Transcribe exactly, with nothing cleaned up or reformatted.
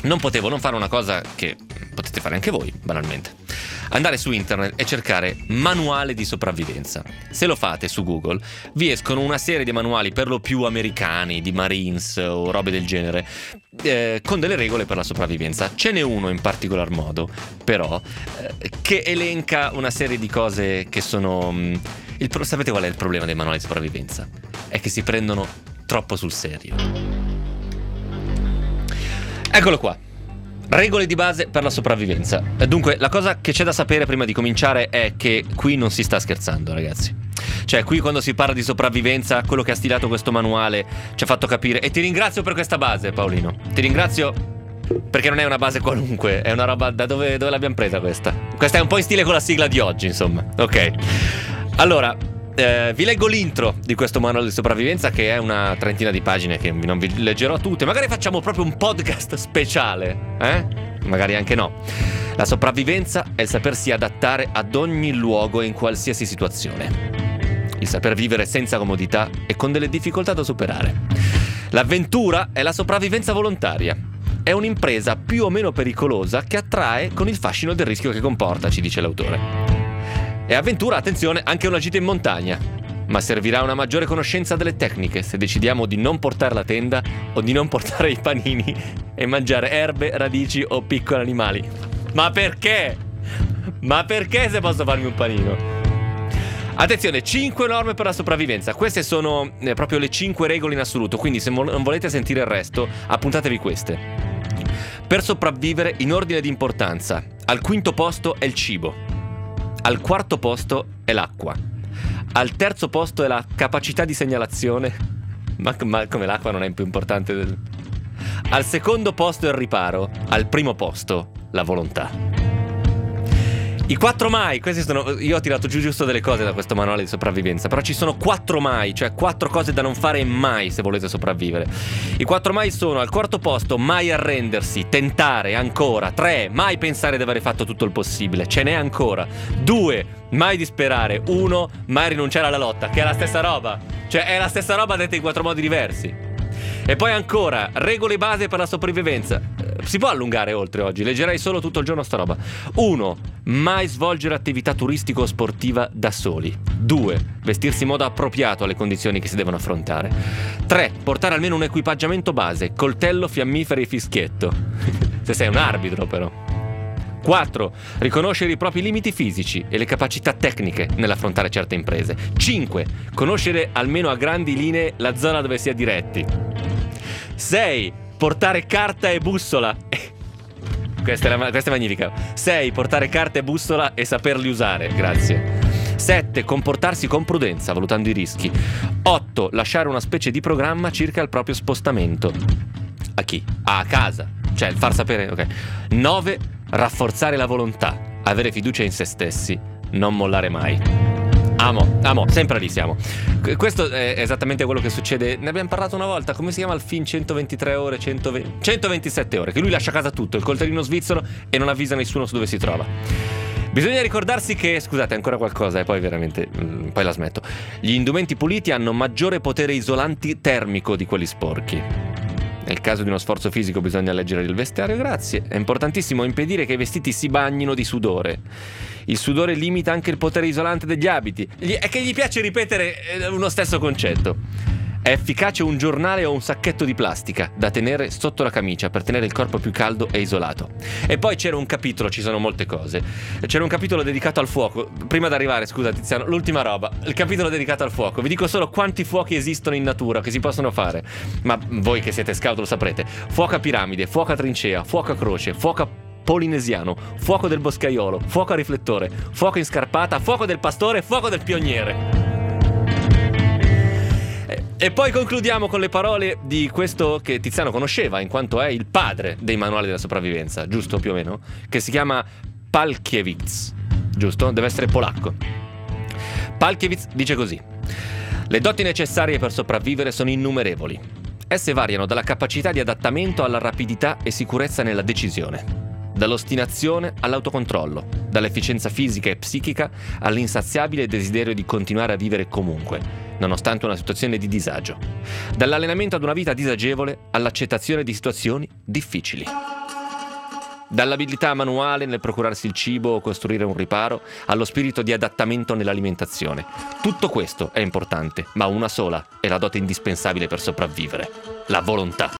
non potevo non fare una cosa che potete fare anche voi, banalmente: andare su internet e cercare manuale di sopravvivenza. Se lo fate su Google vi escono una serie di manuali per lo più americani, di Marines o robe del genere, eh, con delle regole per la sopravvivenza. Ce n'è uno in particolar modo, però, eh, che elenca una serie di cose che sono... Mh, il pro- sapete qual è il problema dei manuali di sopravvivenza? È che si prendono troppo sul serio. Eccolo qua. Regole di base per la sopravvivenza. Dunque, la cosa che c'è da sapere prima di cominciare è che qui non si sta scherzando, ragazzi. Cioè, qui quando si parla di sopravvivenza, quello che ha stilato questo manuale ci ha fatto capire. E ti ringrazio per questa base, Paolino. Ti ringrazio perché non è una base qualunque. È una roba... Da dove, dove l'abbiamo presa questa? Questa è un po' in stile con la sigla di oggi, insomma. Ok. Allora... Eh, vi leggo l'intro di questo manuale di sopravvivenza, che è una trentina di pagine che non vi leggerò tutte. Magari facciamo proprio un podcast speciale, eh? Magari anche no. La sopravvivenza è il sapersi adattare ad ogni luogo e in qualsiasi situazione. Il saper vivere senza comodità e con delle difficoltà da superare. L'avventura è la sopravvivenza volontaria. È un'impresa più o meno pericolosa che attrae con il fascino del rischio che comporta, ci dice l'autore. E avventura, attenzione, anche una gita in montagna. Ma servirà una maggiore conoscenza delle tecniche se decidiamo di non portare la tenda o di non portare i panini e mangiare erbe, radici o piccoli animali. Ma perché? Ma perché se posso farmi un panino? Attenzione, cinque norme per la sopravvivenza. Queste sono eh, proprio le cinque regole in assoluto, quindi se mo- non volete sentire il resto, appuntatevi queste. Per sopravvivere, in ordine di importanza, al quinto posto è il cibo. Al quarto posto è l'acqua. Al terzo posto è la capacità di segnalazione. Ma, ma come l'acqua non è più importante del... Al secondo posto è il riparo. Al primo posto la volontà. I quattro mai, questi sono... Io ho tirato giù giusto delle cose da questo manuale di sopravvivenza, però ci sono quattro mai, cioè quattro cose da non fare mai se volete sopravvivere. I quattro mai sono: al quarto posto, mai arrendersi, tentare ancora. Tre, mai pensare di aver fatto tutto il possibile, ce n'è ancora. Due, mai disperare. Uno, mai rinunciare alla lotta, che è la stessa roba. Cioè è la stessa roba detta in quattro modi diversi. E poi ancora, regole base per la sopravvivenza. Si può allungare oltre oggi, leggerei solo tutto il giorno sta roba. Uno, mai svolgere attività turistico o sportiva da soli. Due, vestirsi in modo appropriato alle condizioni che si devono affrontare. Tre, portare almeno un equipaggiamento base: coltello, fiammiferi e fischietto. Se sei un arbitro, però. Quattro, riconoscere i propri limiti fisici e le capacità tecniche nell'affrontare certe imprese. Cinque, conoscere almeno a grandi linee la zona dove si è diretti. Sei, portare carta e bussola. Questa è, la, questa è magnifica. Sei, portare carta e bussola e saperli usare. Grazie. Sette, comportarsi con prudenza, valutando i rischi. Otto, lasciare una specie di programma circa il proprio spostamento. A chi? Ah, a casa. Cioè, il far sapere, ok. Nove, rafforzare la volontà, avere fiducia in se stessi, non mollare mai. Amo, amo, sempre lì siamo. Questo è esattamente quello che succede. Ne abbiamo parlato una volta. Come si chiama il film? centoventitré ore, centoventi, centoventisette ore. Che lui lascia a casa tutto, il coltellino svizzero, e non avvisa nessuno su dove si trova. Bisogna ricordarsi che, scusate, ancora qualcosa e poi veramente, mh, poi la smetto. Gli indumenti puliti hanno maggiore potere isolanti termico di quelli sporchi. Nel caso di uno sforzo fisico bisogna leggere il vestiario, grazie. È importantissimo impedire che i vestiti si bagnino di sudore. Il sudore limita anche il potere isolante degli abiti. È che gli piace ripetere uno stesso concetto. È efficace un giornale o un sacchetto di plastica da tenere sotto la camicia per tenere il corpo più caldo e isolato. E poi c'era un capitolo, ci sono molte cose. C'era un capitolo dedicato al fuoco. Prima di arrivare, scusa Tiziano, l'ultima roba. Il capitolo dedicato al fuoco. Vi dico solo quanti fuochi esistono in natura, che si possono fare. Ma voi che siete scout lo saprete. Fuoco a piramide, fuoco a trincea, fuoco a croce, fuoco a polinesiano, fuoco del boscaiolo, fuoco a riflettore, fuoco in scarpata, fuoco del pastore, fuoco del pioniere. E poi concludiamo con le parole di questo che Tiziano conosceva, in quanto è il padre dei manuali della sopravvivenza, giusto più o meno? Che si chiama Palkiewicz, giusto? Deve essere polacco. Palkiewicz dice così: le doti necessarie per sopravvivere sono innumerevoli. Esse variano dalla capacità di adattamento alla rapidità e sicurezza nella decisione, dall'ostinazione all'autocontrollo, dall'efficienza fisica e psichica all'insaziabile desiderio di continuare a vivere comunque, nonostante una situazione di disagio, dall'allenamento ad una vita disagevole all'accettazione di situazioni difficili. Dall'abilità manuale nel procurarsi il cibo o costruire un riparo, allo spirito di adattamento nell'alimentazione. Tutto questo è importante, ma una sola è la dote indispensabile per sopravvivere: la volontà.